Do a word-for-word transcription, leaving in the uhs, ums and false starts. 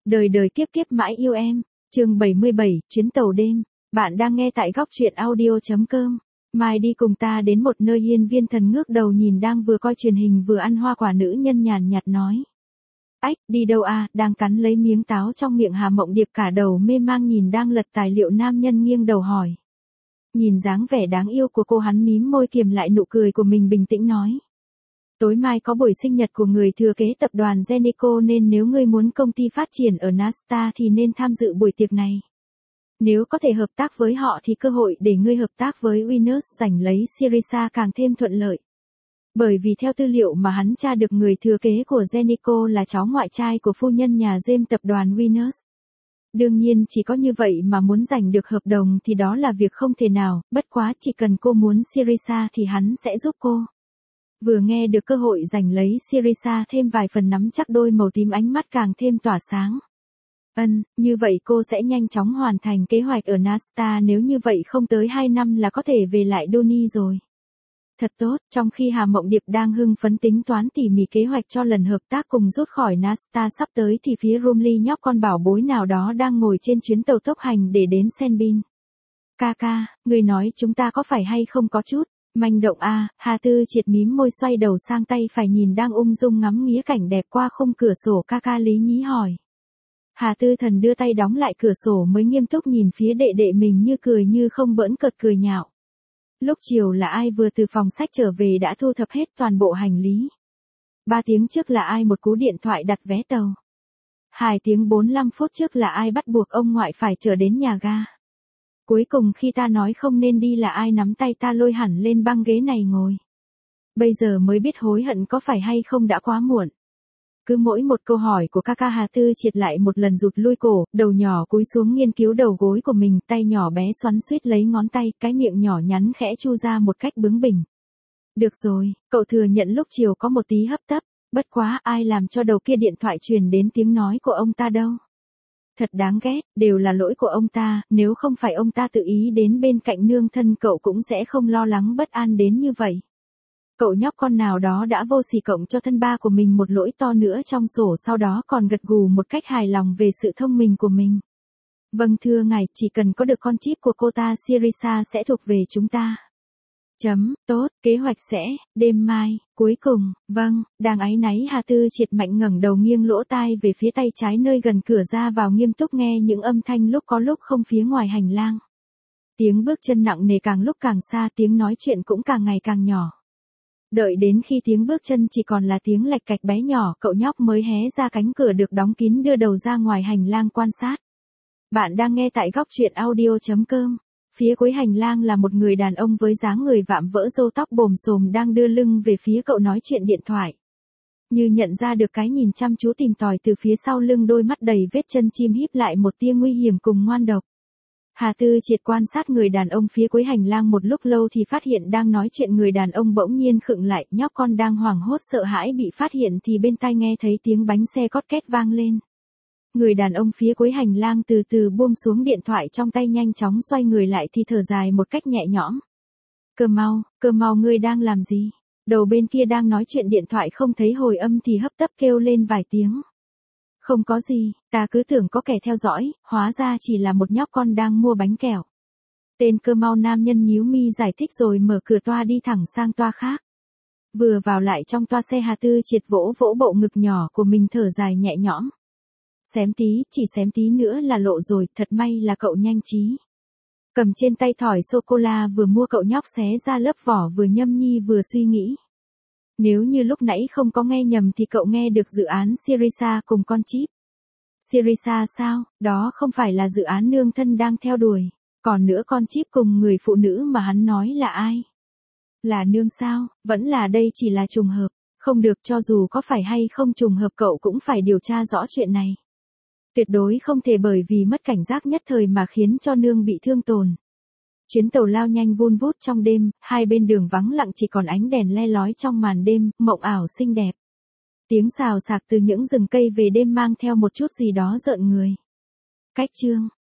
Đời đời kiếp kiếp mãi yêu em. Chương bảy mươi bảy, chuyến tàu đêm. Bạn đang nghe tại góc truyện audio chấm com. Mai đi cùng ta đến một nơi hiên viên thần ngước đầu nhìn đang vừa coi truyền hình vừa ăn hoa quả nữ nhân nhàn nhạt nói. Ách, đi đâu à, đang cắn lấy miếng táo trong miệng Hà Mộng Điệp cả đầu mê mang nhìn đang lật tài liệu nam nhân nghiêng đầu hỏi. Nhìn dáng vẻ đáng yêu của cô hắn mím môi kiềm lại nụ cười của mình bình tĩnh nói. Tối mai có buổi sinh nhật của người thừa kế tập đoàn Genico nên nếu ngươi muốn công ty phát triển ở Nasdaq thì nên tham dự buổi tiệc này. Nếu có thể hợp tác với họ thì cơ hội để ngươi hợp tác với Winners giành lấy Syriza càng thêm thuận lợi. Bởi vì theo tư liệu mà hắn tra được người thừa kế của Genico là cháu ngoại trai của phu nhân nhà James tập đoàn Winners. Đương nhiên chỉ có như vậy mà muốn giành được hợp đồng thì đó là việc không thể nào, bất quá chỉ cần cô muốn Syriza thì hắn sẽ giúp cô. Vừa nghe được cơ hội giành lấy Syriza thêm vài phần nắm chắc đôi màu tím ánh mắt càng thêm tỏa sáng. Ân, như vậy cô sẽ nhanh chóng hoàn thành kế hoạch ở Nasdaq nếu như vậy không tới hai năm là có thể về lại Donny rồi. Thật tốt, trong khi Hà Mộng Điệp đang hưng phấn tính toán tỉ mỉ kế hoạch cho lần hợp tác cùng rút khỏi Nasdaq sắp tới thì phía Rumley nhóc con bảo bối nào đó đang ngồi trên chuyến tàu tốc hành để đến Senbin. Ca ca, người nói chúng ta có phải hay không có chút manh động a à? Hà Tư Triệt mím môi xoay đầu sang tay phải nhìn đang ung dung ngắm nghía cảnh đẹp qua khung cửa sổ ca ca lý nhí hỏi. Hà Tư Thần đưa tay đóng lại cửa sổ mới nghiêm túc nhìn phía đệ đệ mình như cười như không bỡn cợt cười nhạo. Lúc chiều là ai vừa từ phòng sách trở về đã thu thập hết toàn bộ hành lý. Ba tiếng trước là ai một cú điện thoại đặt vé tàu. Hai tiếng bốn mươi lăm phút trước là ai bắt buộc ông ngoại phải trở đến nhà ga. Cuối cùng khi ta nói không nên đi là ai nắm tay ta lôi hẳn lên băng ghế này ngồi. Bây giờ mới biết hối hận có phải hay không đã quá muộn. Cứ mỗi một câu hỏi của ca ca Hà Tư Triệt lại một lần rụt lui cổ, đầu nhỏ cúi xuống nghiên cứu đầu gối của mình, tay nhỏ bé xoắn xuýt lấy ngón tay, cái miệng nhỏ nhắn khẽ chu ra một cách bướng bỉnh. Được rồi, cậu thừa nhận lúc chiều có một tí hấp tấp, bất quá ai làm cho đầu kia điện thoại truyền đến tiếng nói của ông ta đâu. Thật đáng ghét, đều là lỗi của ông ta, nếu không phải ông ta tự ý đến bên cạnh nương thân cậu cũng sẽ không lo lắng bất an đến như vậy. Cậu nhóc con nào đó đã vô sỉ cộng cho thân ba của mình một lỗi to nữa trong sổ sau đó còn gật gù một cách hài lòng về sự thông minh của mình. Vâng thưa ngài, chỉ cần có được con chip của cô ta Syriza sẽ thuộc về chúng ta. Chấm, tốt, kế hoạch sẽ, đêm mai, cuối cùng, vâng, đang áy náy Hà Tư Triệt mạnh ngẩng đầu nghiêng lỗ tai về phía tay trái nơi gần cửa ra vào nghiêm túc nghe những âm thanh lúc có lúc không phía ngoài hành lang. Tiếng bước chân nặng nề càng lúc càng xa, tiếng nói chuyện cũng càng ngày càng nhỏ. Đợi đến khi tiếng bước chân chỉ còn là tiếng lạch cạch bé nhỏ, cậu nhóc mới hé ra cánh cửa được đóng kín đưa đầu ra ngoài hành lang quan sát. Bạn đang nghe tại góc truyện audio chấm com. Phía cuối hành lang là một người đàn ông với dáng người vạm vỡ râu tóc bồm xồm đang đưa lưng về phía cậu nói chuyện điện thoại. Như nhận ra được cái nhìn chăm chú tìm tòi từ phía sau lưng, đôi mắt đầy vết chân chim híp lại một tia nguy hiểm cùng ngoan độc. Hà Tư Triệt quan sát người đàn ông phía cuối hành lang một lúc lâu thì phát hiện đang nói chuyện người đàn ông bỗng nhiên khựng lại, nhóc con đang hoảng hốt sợ hãi bị phát hiện thì bên tai nghe thấy tiếng bánh xe cót két vang lên. Người đàn ông phía cuối hành lang từ từ buông xuống điện thoại trong tay, nhanh chóng xoay người lại thì thở dài một cách nhẹ nhõm. Cơ mau, cơ mau, ngươi đang làm gì? Đầu bên kia đang nói chuyện điện thoại không thấy hồi âm thì hấp tấp kêu lên vài tiếng. Không có gì, ta cứ tưởng có kẻ theo dõi, hóa ra chỉ là một nhóc con đang mua bánh kẹo. Tên Cơ mau nam nhân nhíu mi giải thích rồi mở cửa toa đi thẳng sang toa khác. Vừa vào lại trong toa xe, Hà Tư Triệt vỗ vỗ bộ ngực nhỏ của mình thở dài nhẹ nhõm. Xém tí, chỉ xém tí nữa là lộ rồi, thật may là cậu nhanh trí. Cầm trên tay thỏi sô-cô-la vừa mua, cậu nhóc xé ra lớp vỏ vừa nhâm nhi vừa suy nghĩ. Nếu như lúc nãy không có nghe nhầm thì cậu nghe được dự án Syriza cùng con chip. Syriza sao, đó không phải là dự án nương thân đang theo đuổi. Còn nữa, con chip cùng người phụ nữ mà hắn nói là ai? Là nương sao, vẫn là đây chỉ là trùng hợp. Không được, cho dù có phải hay không trùng hợp cậu cũng phải điều tra rõ chuyện này. Tuyệt đối không thể bởi vì mất cảnh giác nhất thời mà khiến cho nương bị thương tổn. Chuyến tàu lao nhanh vun vút trong đêm, hai bên đường vắng lặng chỉ còn ánh đèn le lói trong màn đêm, mộng ảo xinh đẹp. Tiếng xào xạc từ những rừng cây về đêm mang theo một chút gì đó rợn người. Cách chương,